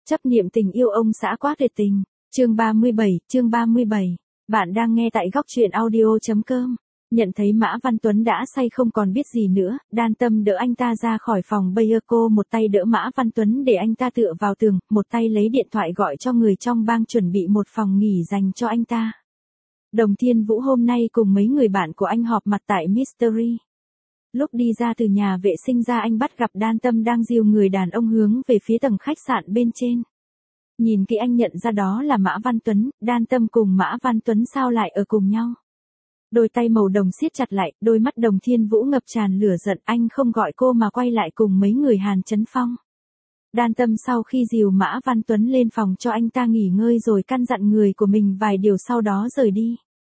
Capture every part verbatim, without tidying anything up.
Chấp niệm tình yêu ông xã quá tuyệt tình. Chương ba mươi bảy, chương ba mươi bảy. Bạn đang nghe tại góc truyện audio chấm com. Nhận thấy Mã Văn Tuấn đã say không còn biết gì nữa, Đan Tâm đỡ anh ta ra khỏi phòng Bayer, cô một tay đỡ Mã Văn Tuấn để anh ta tựa vào tường, một tay lấy điện thoại gọi cho người trong bang chuẩn bị một phòng nghỉ dành cho anh ta. Đồng Thiên Vũ hôm nay cùng mấy người bạn của anh họp mặt tại Mystery. Lúc đi ra từ nhà vệ sinh ra anh bắt gặp Đan Tâm đang dìu người đàn ông hướng về phía tầng khách sạn bên trên. Nhìn kỹ anh nhận ra đó là Mã Văn Tuấn, Đan Tâm cùng Mã Văn Tuấn sao lại ở cùng nhau. Đôi tay màu đồng siết chặt lại, đôi mắt Đồng Thiên Vũ ngập tràn lửa giận, anh không gọi cô mà quay lại cùng mấy người Hàn Chấn Phong. Đan Tâm sau khi dìu Mã Văn Tuấn lên phòng cho anh ta nghỉ ngơi rồi căn dặn người của mình vài điều sau đó rời đi.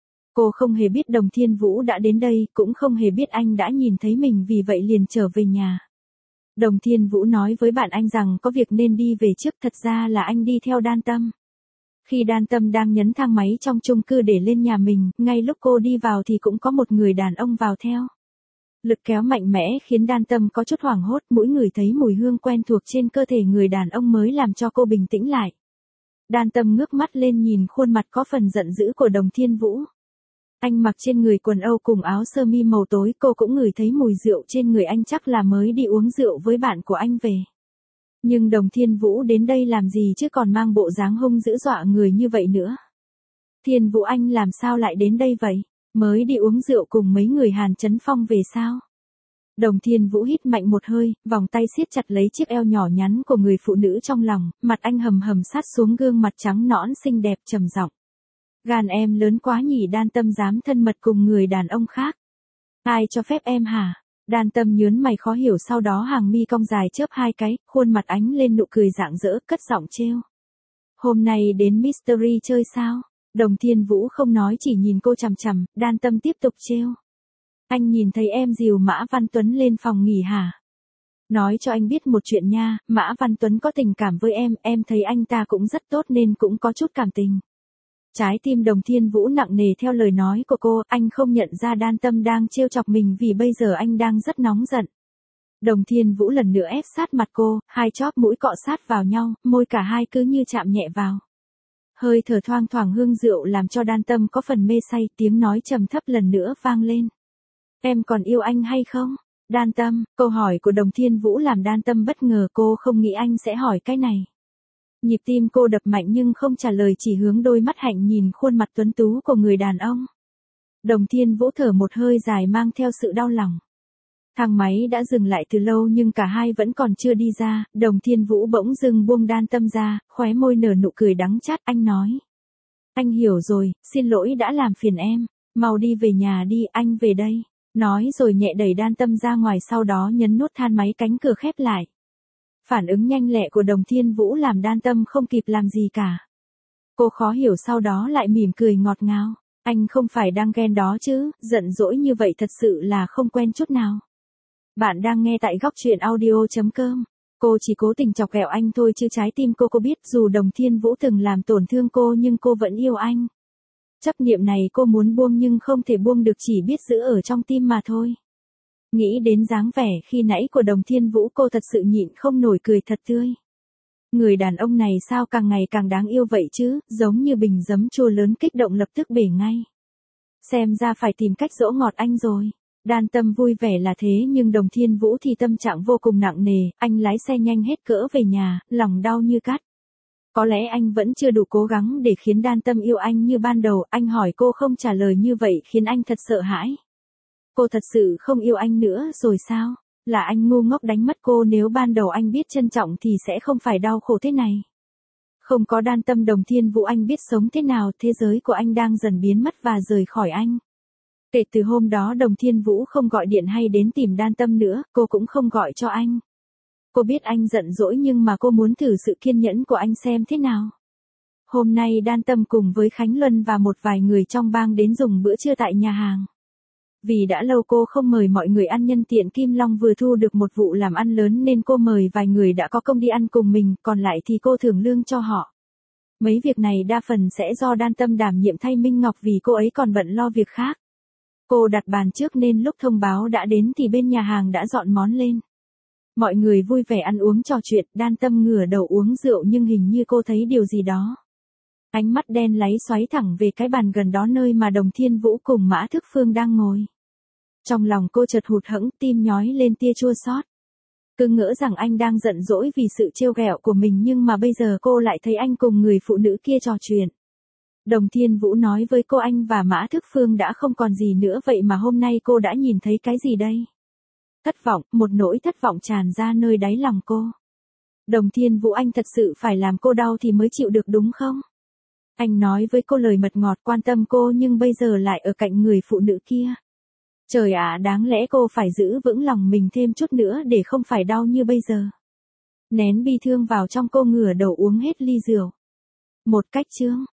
Cô không hề biết Đồng Thiên Vũ đã đến đây, cũng không hề biết anh đã nhìn thấy mình, vì vậy liền trở về nhà. Đồng Thiên Vũ nói với bạn anh rằng có việc nên đi về trước, thật ra là anh đi theo Đan Tâm. Khi Đan Tâm đang nhấn thang máy trong chung cư để lên nhà mình, ngay lúc cô đi vào thì cũng có một người đàn ông vào theo. Lực kéo mạnh mẽ khiến Đan Tâm có chút hoảng hốt, mỗi người thấy mùi hương quen thuộc trên cơ thể người đàn ông mới làm cho cô bình tĩnh lại. Đan Tâm ngước mắt lên nhìn khuôn mặt có phần giận dữ của Đồng Thiên Vũ. Anh mặc trên người quần âu cùng áo sơ mi màu tối, cô cũng ngửi thấy mùi rượu trên người anh, chắc là mới đi uống rượu với bạn của anh về. Nhưng Đồng Thiên Vũ đến đây làm gì chứ còn mang bộ dáng hung dữ dọa người như vậy nữa. Thiên Vũ anh làm sao lại đến đây vậy? Mới đi uống rượu cùng mấy người Hàn Chấn Phong về sao? Đồng Thiên Vũ hít mạnh một hơi, vòng tay siết chặt lấy chiếc eo nhỏ nhắn của người phụ nữ trong lòng, mặt anh hầm hầm sát xuống gương mặt trắng nõn xinh đẹp, trầm giọng. Gan em lớn quá nhỉ, Đan Tâm dám thân mật cùng người đàn ông khác. Ai cho phép em hả? Đan Tâm nhớn mày khó hiểu, sau đó hàng mi cong dài chớp hai cái, khuôn mặt ánh lên nụ cười rạng rỡ, cất giọng trêu. Hôm nay đến Mystery chơi sao? Đồng Thiên Vũ không nói, chỉ nhìn cô chằm chằm. Đan Tâm tiếp tục trêu. Anh nhìn thấy em dìu Mã Văn Tuấn lên phòng nghỉ hả? Nói cho anh biết một chuyện nha, Mã Văn Tuấn có tình cảm với em, em thấy anh ta cũng rất tốt nên cũng có chút cảm tình. Trái tim Đồng Thiên Vũ nặng nề theo lời nói của cô, anh không nhận ra Đan Tâm đang trêu chọc mình vì bây giờ anh đang rất nóng giận. Đồng Thiên Vũ lần nữa ép sát mặt cô, hai chóp mũi cọ sát vào nhau, môi cả hai cứ như chạm nhẹ vào. Hơi thở thoang thoảng hương rượu làm cho Đan Tâm có phần mê say, tiếng nói trầm thấp lần nữa vang lên. Em còn yêu anh hay không? Đan Tâm, câu hỏi của Đồng Thiên Vũ làm Đan Tâm bất ngờ, cô không nghĩ anh sẽ hỏi cái này. Nhịp tim cô đập mạnh nhưng không trả lời, chỉ hướng đôi mắt hạnh nhìn khuôn mặt tuấn tú của người đàn ông. Đồng Thiên Vũ thở một hơi dài mang theo sự đau lòng. Thang máy đã dừng lại từ lâu nhưng cả hai vẫn còn chưa đi ra, Đồng Thiên Vũ bỗng dưng buông Đan Tâm ra, khóe môi nở nụ cười đắng chát, anh nói. Anh hiểu rồi, xin lỗi đã làm phiền em, mau đi về nhà đi, anh về đây. Nói rồi nhẹ đẩy Đan Tâm ra ngoài, sau đó nhấn nút than máy, cánh cửa khép lại. Phản ứng nhanh lẹ của Đồng Thiên Vũ làm Đan Tâm không kịp làm gì cả. Cô khó hiểu sau đó lại mỉm cười ngọt ngào. Anh không phải đang ghen đó chứ, giận dỗi như vậy thật sự là không quen chút nào. Bạn đang nghe tại góc truyện audio chấm com. Cô chỉ cố tình chọc ghẹo anh thôi chứ trái tim cô cô biết dù Đồng Thiên Vũ từng làm tổn thương cô nhưng cô vẫn yêu anh. Chấp niệm này cô muốn buông nhưng không thể buông được, chỉ biết giữ ở trong tim mà thôi. Nghĩ đến dáng vẻ khi nãy của Đồng Thiên Vũ, cô thật sự nhịn không nổi cười thật tươi. Người đàn ông này sao càng ngày càng đáng yêu vậy chứ, giống như bình giấm chua lớn kích động lập tức bể ngay. Xem ra phải tìm cách dỗ ngọt anh rồi. Đan Tâm vui vẻ là thế nhưng Đồng Thiên Vũ thì tâm trạng vô cùng nặng nề, anh lái xe nhanh hết cỡ về nhà, lòng đau như cắt. Có lẽ anh vẫn chưa đủ cố gắng để khiến Đan Tâm yêu anh như ban đầu, anh hỏi cô không trả lời như vậy khiến anh thật sợ hãi. Cô thật sự không yêu anh nữa rồi sao? Là anh ngu ngốc đánh mất cô, nếu ban đầu anh biết trân trọng thì sẽ không phải đau khổ thế này. Không có Đan Tâm Đồng Thiên Vũ anh biết sống thế nào, thế giới của anh đang dần biến mất và rời khỏi anh. Kể từ hôm đó Đồng Thiên Vũ không gọi điện hay đến tìm Đan Tâm nữa, cô cũng không gọi cho anh. Cô biết anh giận dỗi nhưng mà cô muốn thử sự kiên nhẫn của anh xem thế nào. Hôm nay Đan Tâm cùng với Khánh Luân và một vài người trong bang đến dùng bữa trưa tại nhà hàng. Vì đã lâu cô không mời mọi người ăn, nhân tiện Kim Long vừa thu được một vụ làm ăn lớn nên cô mời vài người đã có công đi ăn cùng mình, còn lại thì cô thưởng lương cho họ. Mấy việc này đa phần sẽ do Đan Tâm đảm nhiệm thay Minh Ngọc vì cô ấy còn bận lo việc khác. Cô đặt bàn trước nên lúc thông báo đã đến thì bên nhà hàng đã dọn món lên. Mọi người vui vẻ ăn uống trò chuyện, Đan Tâm ngửa đầu uống rượu nhưng hình như cô thấy điều gì đó. Ánh mắt đen láy xoáy thẳng về cái bàn gần đó nơi mà Đồng Thiên Vũ cùng Mã Thức Phương đang ngồi. Trong lòng cô chợt hụt hẫng, tim nhói lên tia chua xót. Cứ ngỡ rằng anh đang giận dỗi vì sự trêu ghẹo của mình nhưng mà bây giờ cô lại thấy anh cùng người phụ nữ kia trò chuyện. Đồng Thiên Vũ nói với cô anh và Mã Thức Phương đã không còn gì nữa, vậy mà hôm nay cô đã nhìn thấy cái gì đây? Thất vọng, một nỗi thất vọng tràn ra nơi đáy lòng cô. Đồng Thiên Vũ, anh thật sự phải làm cô đau thì mới chịu được đúng không? Anh nói với cô lời mật ngọt quan tâm cô nhưng bây giờ lại ở cạnh người phụ nữ kia. Trời ạ, đáng lẽ cô phải giữ vững lòng mình thêm chút nữa để không phải đau như bây giờ. Nén bi thương vào trong, cô ngửa đầu uống hết ly rượu. Một cách chướng.